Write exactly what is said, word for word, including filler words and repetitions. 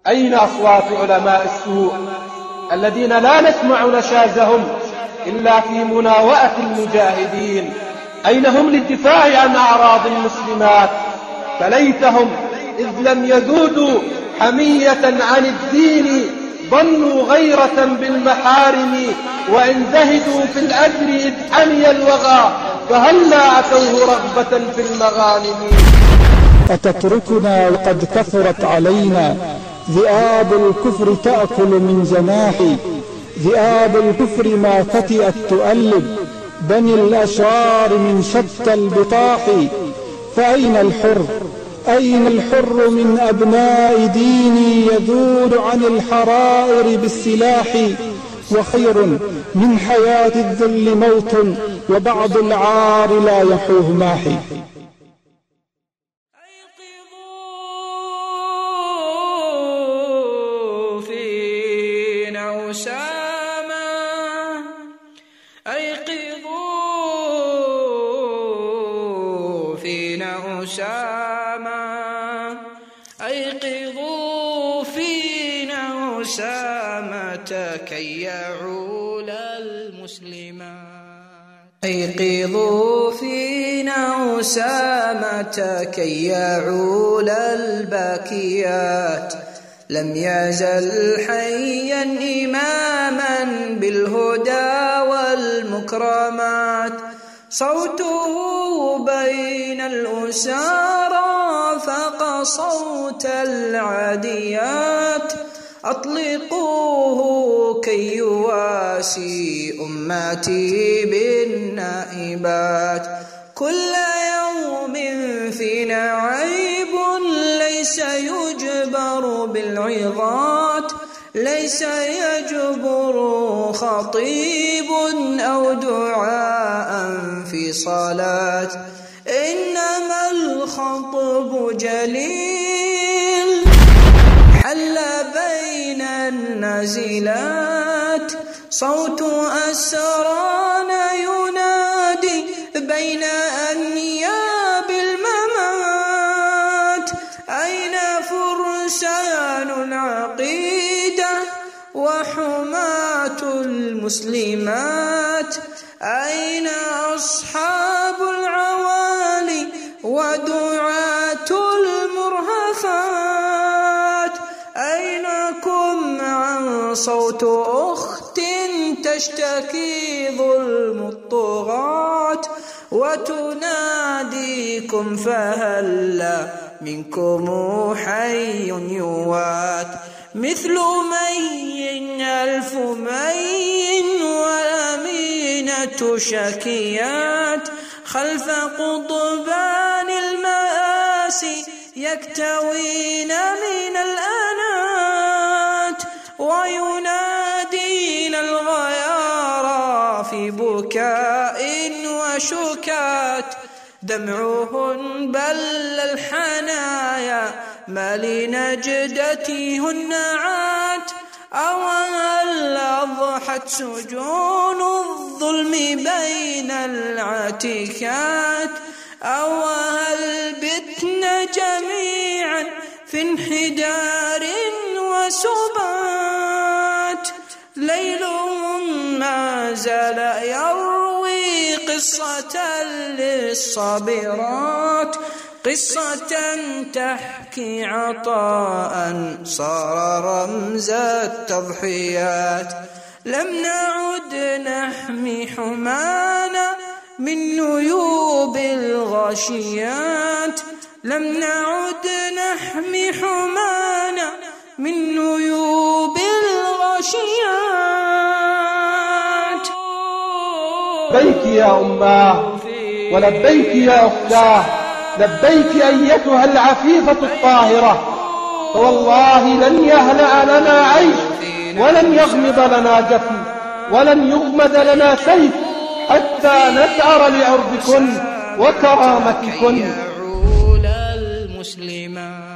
أين أصوات علماء السوء الذين لا نسمع نشازهم إلا في مناوئة المجاهدين؟ أين هم للدفاع عن أعراض المسلمات؟ فليتهم إذ لم يذودوا حمية عن الدين ظنوا غيرة بالمحارم، وإن زهدوا في الأجر إذ حمي الوغى فهلا أتوه رغبة في المغانم. أتتركنا وقد كثرت علينا ذئاب الكفر تأكل من جناحي، ذئاب الكفر ما فتئت تؤلب بني الأشرار من شتى البطاح. فأين الحر أين الحر من أبناء ديني يذود عن الحرائر بالسلاح؟ وخير من حياة الذل موت وبعض العار لا يحوه ماحي. أيقظوا فينا أسامة، أيقظوا فينا أسامة، أيقظوا فينا أسامة كي يعول المسلمات، أيقظوا فينا أسامة كي يعول الباكيات. لم يزل حيا إماما بالهدى والمكرمات، صوته بين الأسارى فاق صوت العاديات. أطلقوه كي يواسي أمتي بالنائبات. كل يوم فينا عيب ليس يجبر بالعظات، ليس يجبر خطيب أو دعاء في صلاة، إنما الخطب جليل حل بين النازلات. صوت أسرانا ينادي بين أنياب الممات. أين فرسان العقيدة وحماة المسلمات؟ أين أصحاب العوالي ودعاة المرهفات؟ أينكم عن صوت أخت تشتكي ظلم الطغاة وتناديكم فهلا منكم حي يوات؟ مثل مي ألف مي وأمينة شكيات خلف قضبان المآسي يكتوين من الأنات، وينادين الغيارى في بكاء وشكات. دمعهن بل الحنايا ما لنجدتهن عات. أو هل أضحت سجون الظلم بين العتيكات؟ أو هل بتن جميعا في انحدار وسبات؟ ليلهم ما زال يروي قصة للصابرات، قصة تحكي عطاء صار رمز التضحيات. لم نعد نحمي حمانا من نيوب الغاشيات، لم نعد نحمي حمانا من نيوب الغاشيات. لبيك يا أماه ولبيك يا أختاه، لبيك أيتها العفيفة الطاهرة، فوالله لن يهلأ لنا عيش ولن يغمض لنا جفن ولن يغمد لنا سيف حتى نثأر لعرضكن وكرامتكن. كي يعول المسلمات.